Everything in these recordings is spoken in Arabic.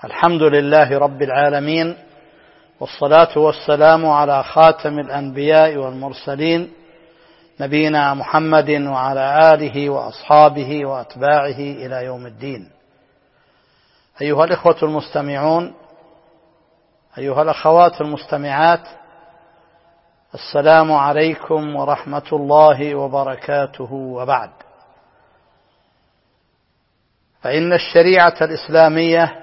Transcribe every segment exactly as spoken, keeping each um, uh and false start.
الحمد لله رب العالمين، والصلاة والسلام على خاتم الأنبياء والمرسلين نبينا محمد وعلى آله وأصحابه وأتباعه إلى يوم الدين. أيها الإخوة المستمعون، أيها الأخوات المستمعات، السلام عليكم ورحمة الله وبركاته. وبعد، فإن الشريعة الإسلامية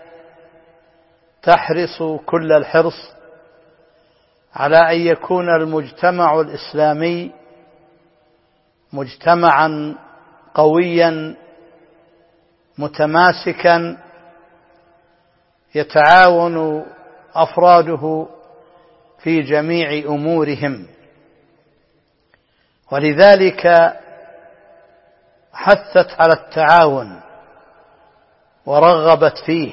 تحرص كل الحرص على أن يكون المجتمع الإسلامي مجتمعا قويا متماسكا يتعاون أفراده في جميع أمورهم، ولذلك حثت على التعاون ورغبت فيه.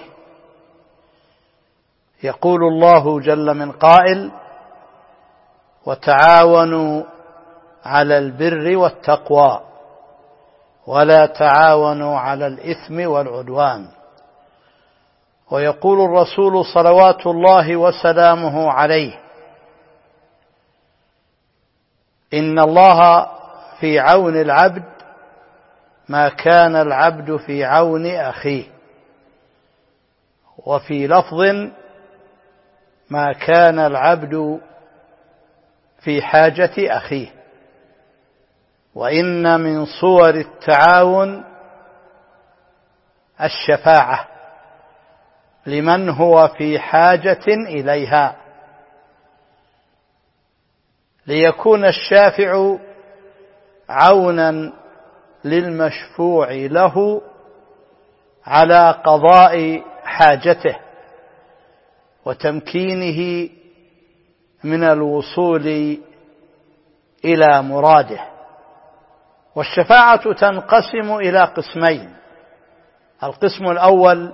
يقول الله جل من قائل: وتعاونوا على البر والتقوى ولا تعاونوا على الإثم والعدوان. ويقول الرسول صلوات الله وسلامه عليه: إن الله في عون العبد ما كان العبد في عون أخيه، وفي لفظ: ما كان العبد في حاجة أخيه. وإن من صور التعاون الشفاعة لمن هو في حاجة إليها، ليكون الشافع عونا للمشفوع له على قضاء حاجته وتمكينه من الوصول إلى مراده. والشفاعة تنقسم إلى قسمين: القسم الأول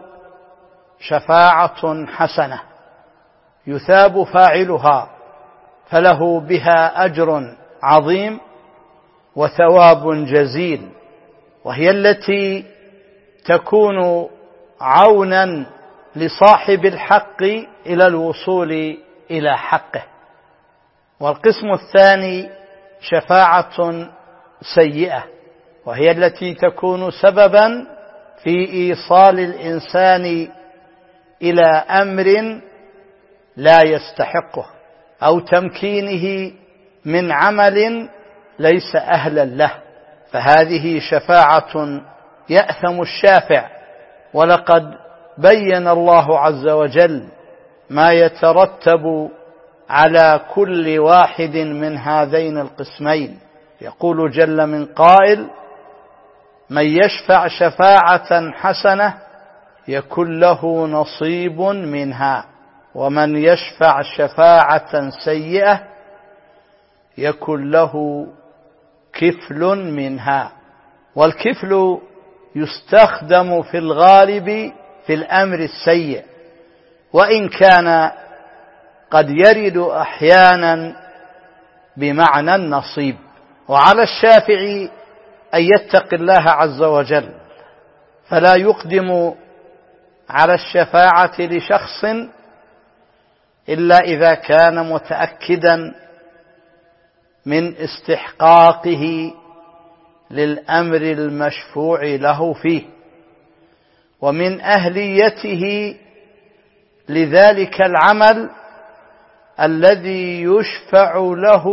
شفاعة حسنة يثاب فاعلها فله بها أجر عظيم وثواب جزيل، وهي التي تكون عونا لصاحب الحق إلى الوصول إلى حقه. والقسم الثاني شفاعة سيئة، وهي التي تكون سببا في إيصال الإنسان إلى أمر لا يستحقه أو تمكينه من عمل ليس أهلا له، فهذه شفاعة يأثم الشافع. ولقد بين الله عز وجل ما يترتب على كل واحد من هذين القسمين. يقول جل من قائل: من يشفع شفاعة حسنة يكن له نصيب منها، ومن يشفع شفاعة سيئة يكن له كفل منها. والكفل يستخدم في الغالب في الأمر السيء، وإن كان قد يرد أحيانا بمعنى النصيب. وعلى الشافع أن يتقي الله عز وجل، فلا يقدم على الشفاعة لشخص إلا إذا كان متأكدا من استحقاقه للأمر المشفوع له فيه ومن أهليته لذلك العمل الذي يشفع له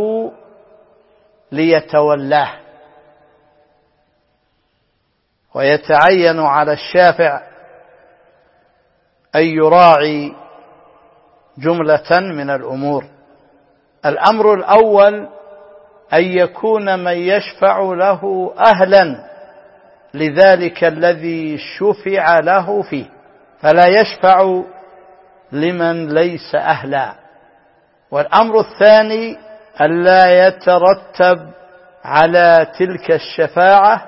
ليتولاه. ويتعين على الشافع أن يراعي جملة من الأمور. الأمر الأول أن يكون من يشفع له أهلا لذلك الذي شفع له فيه، فلا يشفع لمن ليس أهلا. والأمر الثاني ألا يترتب على تلك الشفاعة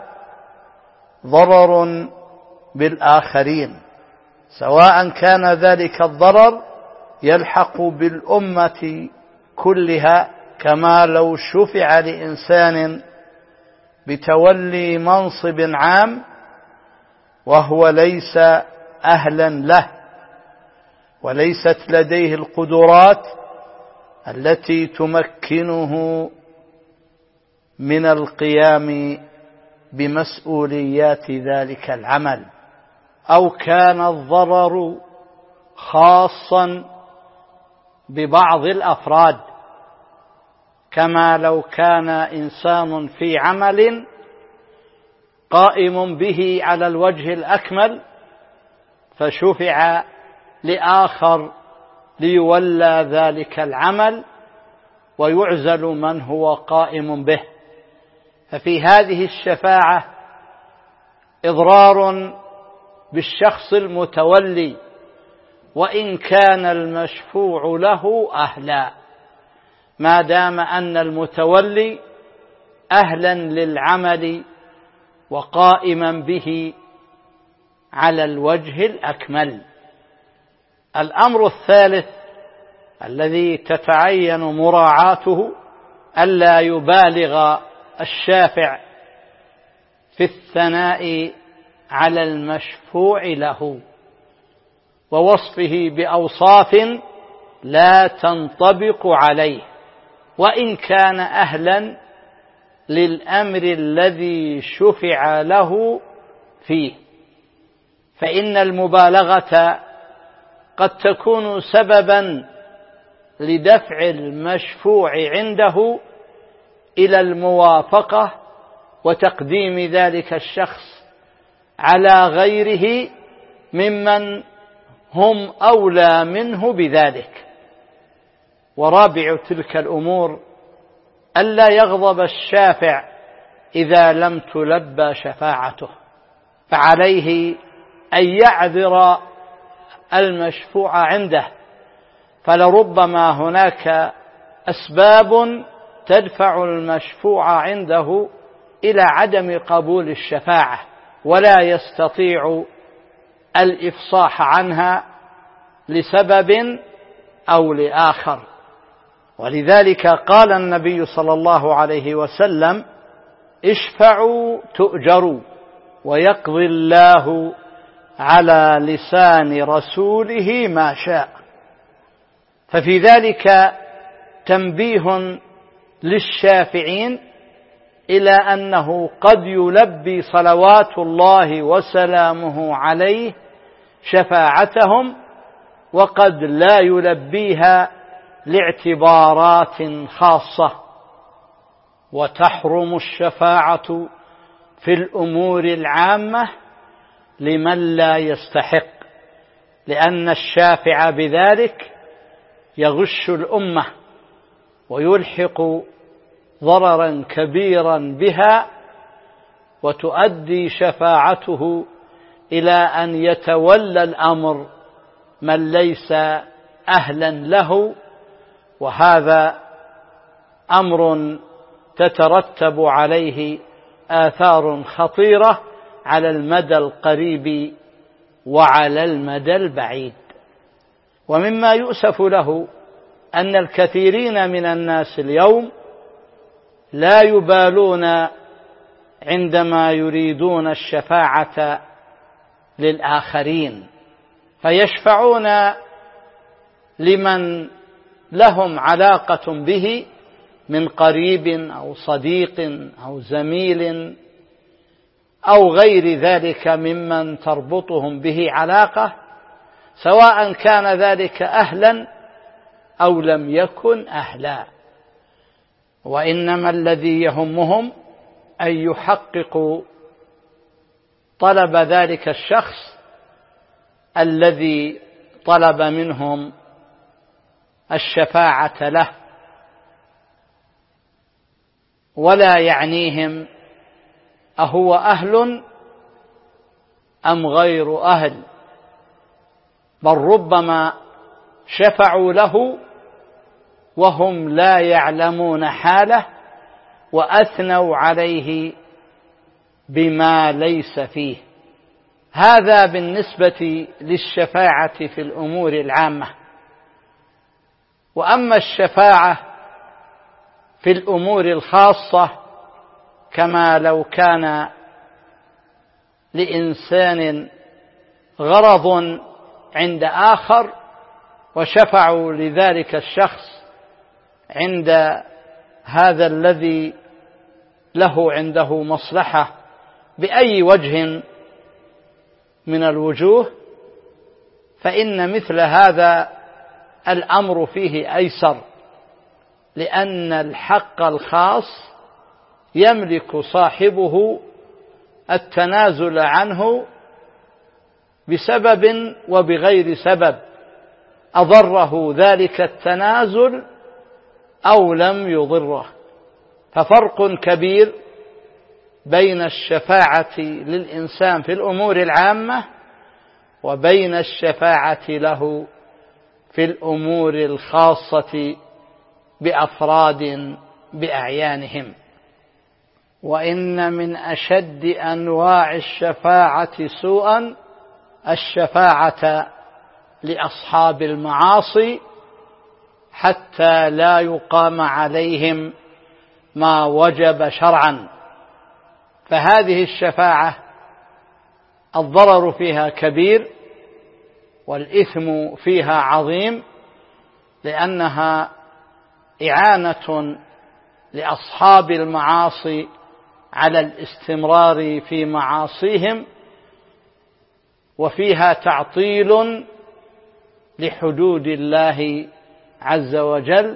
ضرر بالآخرين، سواء كان ذلك الضرر يلحق بالأمة كلها، كما لو شفع لإنسان بتولي منصب عام وهو ليس أهلا له، وليست لديه القدرات التي تمكنه من القيام بمسؤوليات ذلك العمل، أو كان الضرر خاصا ببعض الأفراد، كما لو كان إنسان في عمل قائم به على الوجه الأكمل فشفع لآخر ليولى ذلك العمل ويعزل من هو قائم به. ففي هذه الشفاعة إضرار بالشخص المتولي وإن كان المشفوع له أهلا، ما دام أن المتولي أهلا للعمل وقائما به على الوجه الأكمل. الأمر الثالث الذي تتعين مراعاته ألا يبالغ الشافع في الثناء على المشفوع له ووصفه بأوصاف لا تنطبق عليه وإن كان أهلا للأمر الذي شفع له فيه، فإن المبالغة قد تكون سببا لدفع المشفوع عنده إلى الموافقة وتقديم ذلك الشخص على غيره ممن هم أولى منه بذلك. ورابع تلك الأمور ألا يغضب الشافع إذا لم تلبى شفاعته، فعليه أن يعذر المشفوع عنده، فلربما هناك أسباب تدفع المشفوع عنده إلى عدم قبول الشفاعة ولا يستطيع الإفصاح عنها لسبب أو لآخر. ولذلك قال النبي صلى الله عليه وسلم: اشفعوا تؤجروا ويقضي الله على لسان رسوله ما شاء. ففي ذلك تنبيه للشافعين إلى أنه قد يلبي صلوات الله وسلامه عليه شفاعتهم وقد لا يلبيها لاعتبارات خاصة. وتحرم الشفاعة في الأمور العامة لمن لا يستحق، لأن الشافع بذلك يغش الأمة ويلحق ضررا كبيرا بها، وتؤدي شفاعته إلى أن يتولى الأمر من ليس أهلا له، وهذا أمر تترتب عليه آثار خطيرة على المدى القريب وعلى المدى البعيد. ومما يؤسف له أن الكثيرين من الناس اليوم لا يبالون عندما يريدون الشفاعة للآخرين، فيشفعون لمن لهم علاقة به من قريب أو صديق أو زميل أو غير ذلك ممن تربطهم به علاقة، سواء كان ذلك أهلا أو لم يكن أهلا. وإنما الذي يهمهم أن يحققوا طلب ذلك الشخص الذي طلب منهم الشفاعة له، ولا يعنيهم أهو أهل أم غير أهل، بل ربما شفعوا له وهم لا يعلمون حاله وأثنوا عليه بما ليس فيه. هذا بالنسبة للشفاعة في الأمور العامة. وأما الشفاعة في الأمور الخاصة، كما لو كان لإنسان غرض عند آخر وشفعوا لذلك الشخص عند هذا الذي له عنده مصلحة بأي وجه من الوجوه، فإن مثل هذا الأمر فيه أيسر، لأن الحق الخاص يملك صاحبه التنازل عنه بسبب وبغير سبب أضره ذلك التنازل أو لم يضره. ففرق كبير بين الشفاعة للإنسان في الأمور العامة وبين الشفاعة له في الأمور الخاصة بأفراد بأعيانهم. وإن من أشد أنواع الشفاعة سوءا الشفاعة لأصحاب المعاصي حتى لا يقام عليهم ما وجب شرعا، فهذه الشفاعة الضرر فيها كبير والإثم فيها عظيم، لأنها إعانة لأصحاب المعاصي على الاستمرار في معاصيهم، وفيها تعطيل لحدود الله عز وجل،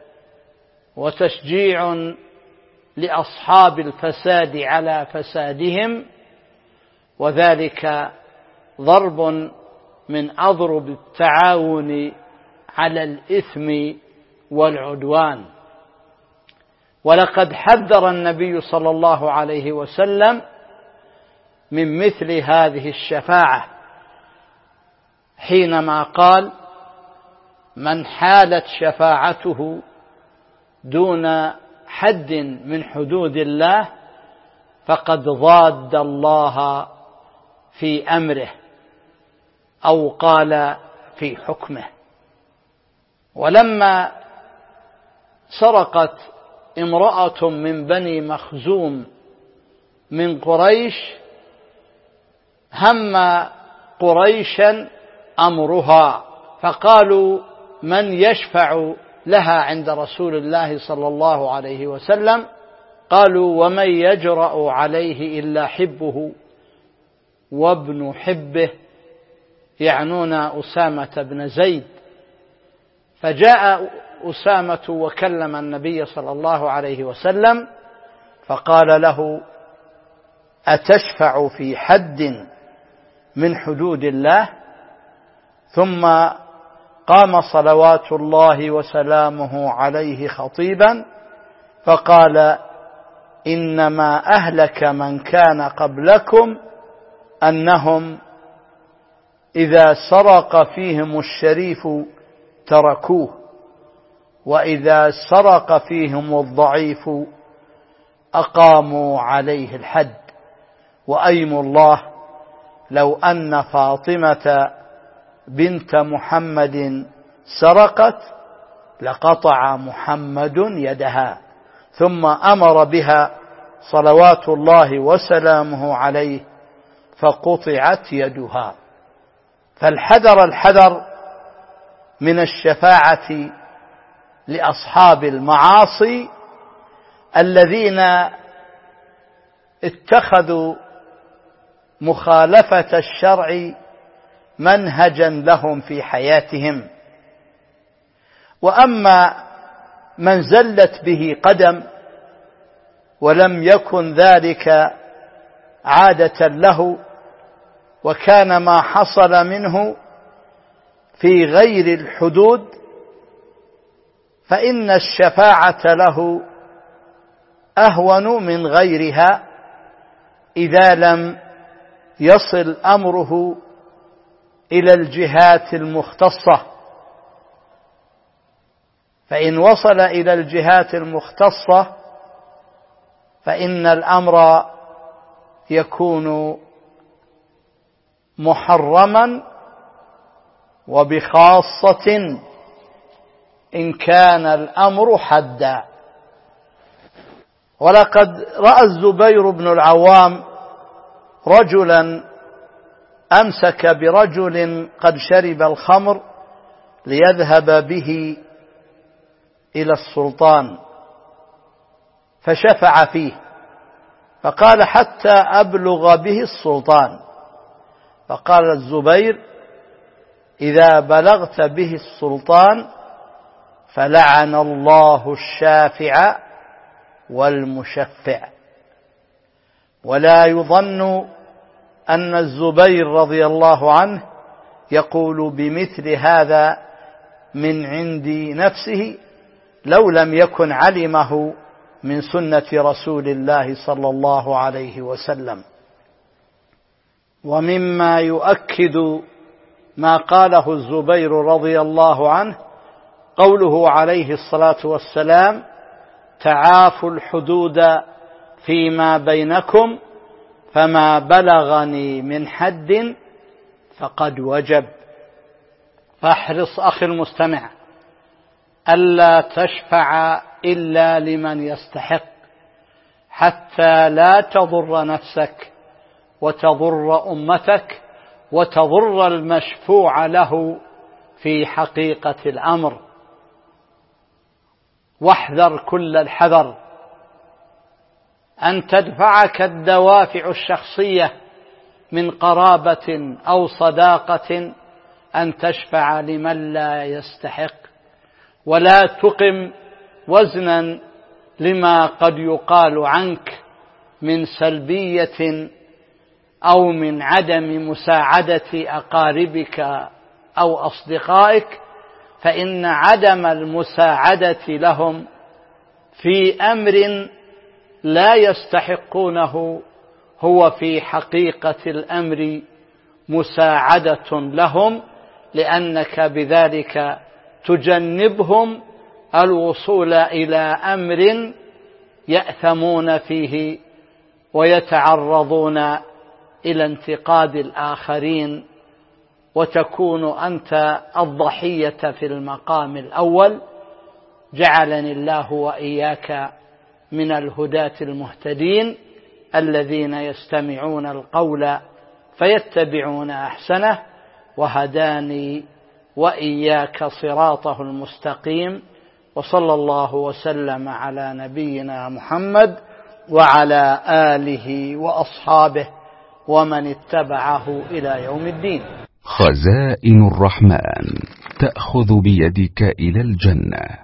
وتشجيع لأصحاب الفساد على فسادهم، وذلك ضرب من أضرب التعاون على الإثم والعدوان. ولقد حذر النبي صلى الله عليه وسلم من مثل هذه الشفاعة حينما قال: من حالت شفاعته دون حد من حدود الله فقد ضاد الله في أمره، أو قال في حكمه. ولما سرقت امرأة من بني مخزوم من قريش هم قريشا أمرها، فقالوا: من يشفع لها عند رسول الله صلى الله عليه وسلم؟ قالوا: ومن يجرأ عليه إلا حبه وابن حبه، يعنون أسامة بن زيد. فجاء أسامة وكلم النبي صلى الله عليه وسلم فقال له: أتشفع في حد من حدود الله؟ ثم قام صلوات الله وسلامه عليه خطيبا فقال: إنما أهلك من كان قبلكم أنهم إذا سرق فيهم الشريف تركوه، وإذا سرق فيهم الضعيف أقاموا عليه الحد، وأيم الله لو أن فاطمة بنت محمد سرقت لقطع محمد يدها. ثم أمر بها صلوات الله وسلامه عليه فقطعت يدها. فالحذر الحذر من الشفاعة لأصحاب المعاصي الذين اتخذوا مخالفة الشرع منهجا لهم في حياتهم. وأما من زلت به قدم ولم يكن ذلك عادة له، وكان ما حصل منه في غير الحدود، فإن الشفاعة له أهون من غيرها إذا لم يصل أمره إلى الجهات المختصة. فإن وصل إلى الجهات المختصة فإن الأمر يكون محرما، وبخاصة إن كان الأمر حدا. ولقد رأى الزبير بن العوام رجلا أمسك برجل قد شرب الخمر ليذهب به إلى السلطان، فشفع فيه فقال حتى أبلغ به السلطان. فقال الزبير: إذا بلغت به السلطان فلعن الله الشافع والمشفع. ولا يظن أن الزبير رضي الله عنه يقول بمثل هذا من عند نفسه لو لم يكن علمه من سنة رسول الله صلى الله عليه وسلم. ومما يؤكد ما قاله الزبير رضي الله عنه قوله عليه الصلاة والسلام: تعافوا الحدود فيما بينكم فما بلغني من حد فقد وجب. فاحرص أخي المستمع ألا تشفع إلا لمن يستحق، حتى لا تضر نفسك وتضر أمتك وتضر المشفوع له في حقيقة الأمر. واحذر كل الحذر أن تدفعك الدوافع الشخصية من قرابة أو صداقة أن تشفع لمن لا يستحق، ولا تقم وزنا لما قد يقال عنك من سلبية أو من عدم مساعدة أقاربك أو أصدقائك، فإن عدم المساعدة لهم في أمر لا يستحقونه هو في حقيقة الأمر مساعدة لهم، لأنك بذلك تجنبهم الوصول إلى أمر يأثمون فيه ويتعرضون إلى انتقاد الآخرين، وتكون أنت الضحية في المقام الأول. جعلني الله وإياك من الهداة المهتدين الذين يستمعون القول فيتبعون أحسنه، وهداني وإياك صراطه المستقيم. وصلى الله وسلم على نبينا محمد وعلى آله وأصحابه ومن اتبعه إلى يوم الدين. خزائن الرحمن تأخذ بيدك إلى الجنة.